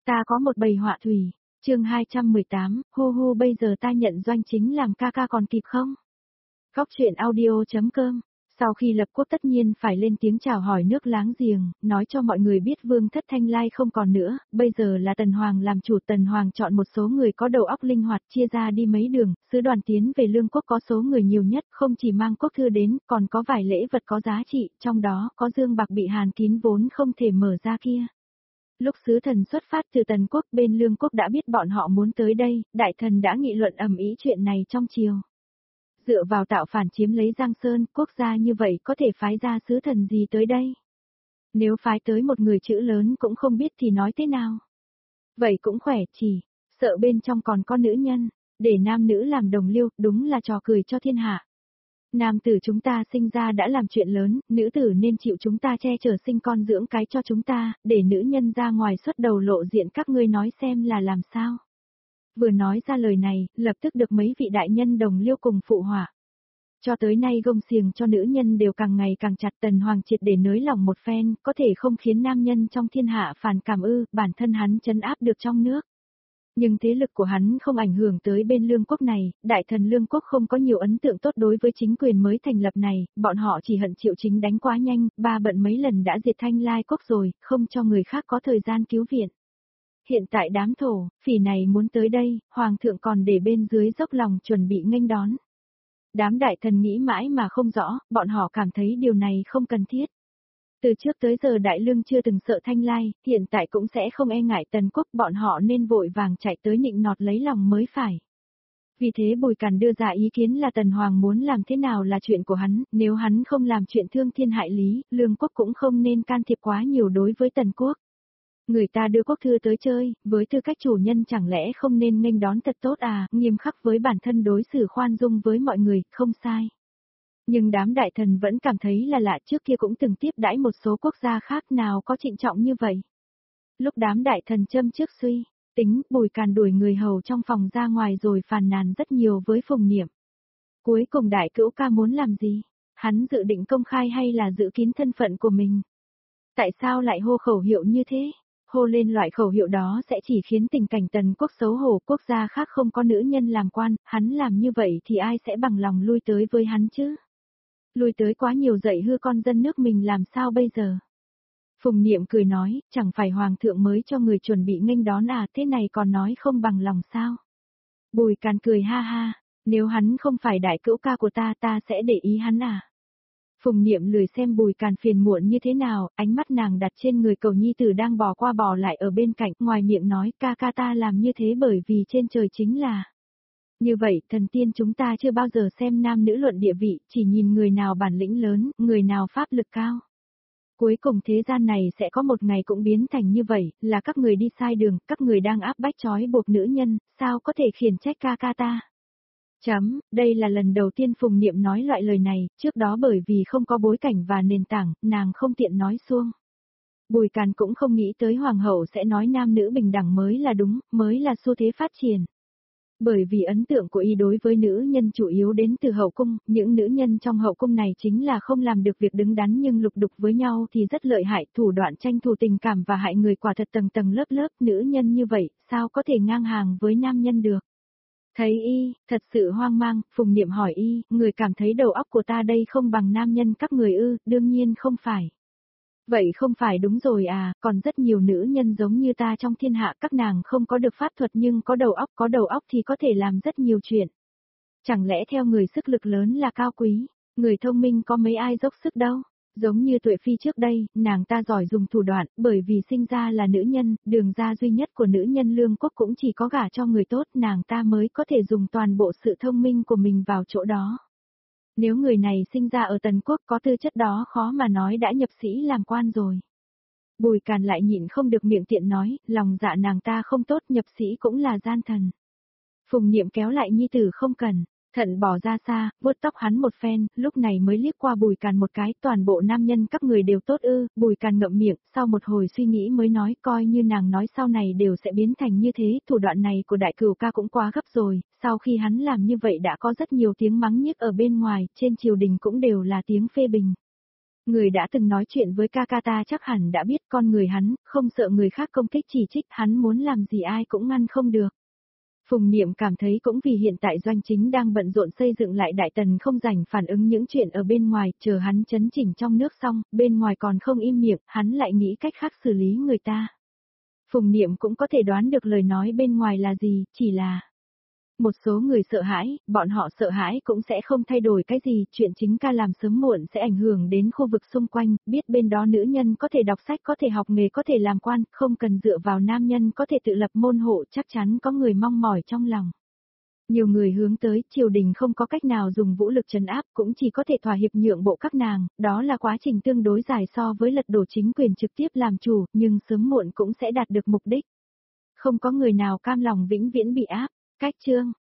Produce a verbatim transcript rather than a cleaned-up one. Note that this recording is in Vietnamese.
Ta có một bầy họa thủy. Chương hai trăm mười tám, hu hu bây giờ ta nhận Doanh Chính làm ca ca còn kịp không? Góc truyện audio.com. Sau khi lập quốc tất nhiên phải lên tiếng chào hỏi nước láng giềng, nói cho mọi người biết Vương thất Thanh Lai không còn nữa, bây giờ là Tần Hoàng làm chủ. Tần Hoàng chọn một số người có đầu óc linh hoạt chia ra đi mấy đường, sứ đoàn tiến về Lương quốc có số người nhiều nhất, không chỉ mang quốc thư đến, còn có vài lễ vật có giá trị, trong đó có dương bạc bị hàn kín vốn không thể mở ra kia. Lúc sứ thần xuất phát từ Tần quốc, bên Lương quốc đã biết bọn họ muốn tới đây, đại thần đã nghị luận ầm ĩ chuyện này trong triều. Dựa vào tạo phản chiếm lấy Giang Sơn, quốc gia như vậy có thể phái ra sứ thần gì tới đây? Nếu phái tới một người chữ lớn cũng không biết thì nói thế nào? Vậy cũng khỏe, chỉ sợ bên trong còn có nữ nhân, để nam nữ làm đồng liêu, đúng là trò cười cho thiên hạ. Nam tử chúng ta sinh ra đã làm chuyện lớn, nữ tử nên chịu chúng ta che chở sinh con dưỡng cái cho chúng ta, để nữ nhân ra ngoài xuất đầu lộ diện, các ngươi nói xem là làm sao. Vừa nói ra lời này, lập tức được mấy vị đại nhân đồng liêu cùng phụ họa. Cho tới nay gông xiềng cho nữ nhân đều càng ngày càng chặt. Tần Hoàng triệt để nới lỏng một phen, có thể không khiến nam nhân trong thiên hạ phản cảm ư, bản thân hắn trấn áp được trong nước. Nhưng thế lực của hắn không ảnh hưởng tới bên Lương quốc này, đại thần Lương quốc không có nhiều ấn tượng tốt đối với chính quyền mới thành lập này, bọn họ chỉ hận Triệu Chính đánh quá nhanh, ba bận mấy lần đã diệt Thanh Lai quốc rồi, không cho người khác có thời gian cứu viện. Hiện tại đám thổ, phỉ này muốn tới đây, Hoàng thượng còn để bên dưới dốc lòng chuẩn bị nghênh đón. Đám đại thần nghĩ mãi mà không rõ, bọn họ cảm thấy điều này không cần thiết. Từ trước tới giờ Đại Lương chưa từng sợ Thanh Lai, hiện tại cũng sẽ không e ngại Tần quốc, bọn họ nên vội vàng chạy tới nịnh nọt lấy lòng mới phải. Vì thế Bùi Càn đưa ra ý kiến là Tần Hoàng muốn làm thế nào là chuyện của hắn, nếu hắn không làm chuyện thương thiên hại lý, Lương quốc cũng không nên can thiệp quá nhiều đối với Tần quốc. Người ta đưa quốc thư tới chơi, với tư cách chủ nhân chẳng lẽ không nên nghênh đón thật tốt à, nghiêm khắc với bản thân, đối xử khoan dung với mọi người, không sai. Nhưng đám đại thần vẫn cảm thấy là lạ, trước kia cũng từng tiếp đãi một số quốc gia khác, nào có trịnh trọng như vậy. Lúc đám đại thần châm trước suy tính, Bùi Càn đuổi người hầu trong phòng ra ngoài rồi phàn nàn rất nhiều với Phùng Niệm. Cuối cùng đại cữu ca muốn làm gì? Hắn dự định công khai hay là giữ kín thân phận của mình? Tại sao lại hô khẩu hiệu như thế? Hô lên loại khẩu hiệu đó sẽ chỉ khiến tình cảnh Tần quốc xấu hổ, quốc gia khác không có nữ nhân làm quan, hắn làm như vậy thì ai sẽ bằng lòng lui tới với hắn chứ? Lui tới quá nhiều dạy hư con dân nước mình làm sao bây giờ? Phùng Niệm cười nói, chẳng phải Hoàng thượng mới cho người chuẩn bị nghênh đón à, thế này còn nói không bằng lòng sao? Bùi Càn cười ha ha, nếu hắn không phải đại cữu ca của ta, ta sẽ để ý hắn à? Phùng Niệm lười xem Bùi Càn phiền muộn như thế nào, ánh mắt nàng đặt trên người cầu nhi tử đang bò qua bò lại ở bên cạnh, ngoài miệng nói, ca ca ta làm như thế bởi vì trên trời chính là. Như vậy, thần tiên chúng ta chưa bao giờ xem nam nữ luận địa vị, chỉ nhìn người nào bản lĩnh lớn, người nào pháp lực cao. Cuối cùng thế gian này sẽ có một ngày cũng biến thành như vậy, là các người đi sai đường, các người đang áp bách trói buộc nữ nhân, sao có thể khiển trách ca ca ta. Chấm, đây là lần đầu tiên Phùng Niệm nói loại lời này, trước đó bởi vì không có bối cảnh và nền tảng, nàng không tiện nói xuông. Bùi Càn cũng không nghĩ tới Hoàng hậu sẽ nói nam nữ bình đẳng mới là đúng, mới là xu thế phát triển. Bởi vì ấn tượng của y đối với nữ nhân chủ yếu đến từ hậu cung, những nữ nhân trong hậu cung này chính là không làm được việc đứng đắn nhưng lục đục với nhau thì rất lợi hại, thủ đoạn tranh thủ tình cảm và hại người quả thật tầng tầng lớp lớp, nữ nhân như vậy, sao có thể ngang hàng với nam nhân được. Thấy y, thật sự hoang mang, Phùng Niệm hỏi y, người cảm thấy đầu óc của ta đây không bằng nam nhân các người ư, đương nhiên không phải. Vậy không phải đúng rồi à, còn rất nhiều nữ nhân giống như ta trong thiên hạ, các nàng không có được pháp thuật nhưng có đầu óc, có đầu óc thì có thể làm rất nhiều chuyện. Chẳng lẽ theo người sức lực lớn là cao quý, người thông minh có mấy ai dốc sức đâu. Giống như Tuệ Phi trước đây, nàng ta giỏi dùng thủ đoạn, bởi vì sinh ra là nữ nhân, đường ra duy nhất của nữ nhân Lương quốc cũng chỉ có gả cho người tốt, nàng ta mới có thể dùng toàn bộ sự thông minh của mình vào chỗ đó. Nếu người này sinh ra ở Tần quốc có tư chất đó khó mà nói đã nhập sĩ làm quan rồi. Bùi Càn lại nhịn không được miệng tiện nói, lòng dạ nàng ta không tốt, nhập sĩ cũng là gian thần. Phùng Niệm kéo lại nhi tử không cần. Thận bỏ ra xa, vuốt tóc hắn một phen, lúc này mới liếc qua Bùi Càn một cái, toàn bộ nam nhân các người đều tốt ư, Bùi Càn ngậm miệng, sau một hồi suy nghĩ mới nói, coi như nàng nói sau này đều sẽ biến thành như thế, thủ đoạn này của đại cửu ca cũng quá gấp rồi, sau khi hắn làm như vậy đã có rất nhiều tiếng mắng nhiếc ở bên ngoài, trên triều đình cũng đều là tiếng phê bình. Người đã từng nói chuyện với ca ca ta chắc hẳn đã biết con người hắn, không sợ người khác công kích chỉ trích, hắn muốn làm gì ai cũng ngăn không được. Phùng Niệm cảm thấy cũng vì hiện tại Doanh Chính đang bận rộn xây dựng lại Đại Tần không rảnh phản ứng những chuyện ở bên ngoài, chờ hắn chấn chỉnh trong nước xong, bên ngoài còn không im miệng, hắn lại nghĩ cách khác xử lý người ta. Phùng Niệm cũng có thể đoán được lời nói bên ngoài là gì, chỉ là một số người sợ hãi, bọn họ sợ hãi cũng sẽ không thay đổi cái gì, chuyện chính ca làm sớm muộn sẽ ảnh hưởng đến khu vực xung quanh, biết bên đó nữ nhân có thể đọc sách, có thể học nghề, có thể làm quan, không cần dựa vào nam nhân có thể tự lập môn hộ, chắc chắn có người mong mỏi trong lòng. Nhiều người hướng tới, triều đình không có cách nào dùng vũ lực trấn áp, cũng chỉ có thể thỏa hiệp nhượng bộ các nàng, đó là quá trình tương đối dài so với lật đổ chính quyền trực tiếp làm chủ, nhưng sớm muộn cũng sẽ đạt được mục đích. Không có người nào cam lòng vĩnh viễn bị áp. Cách chương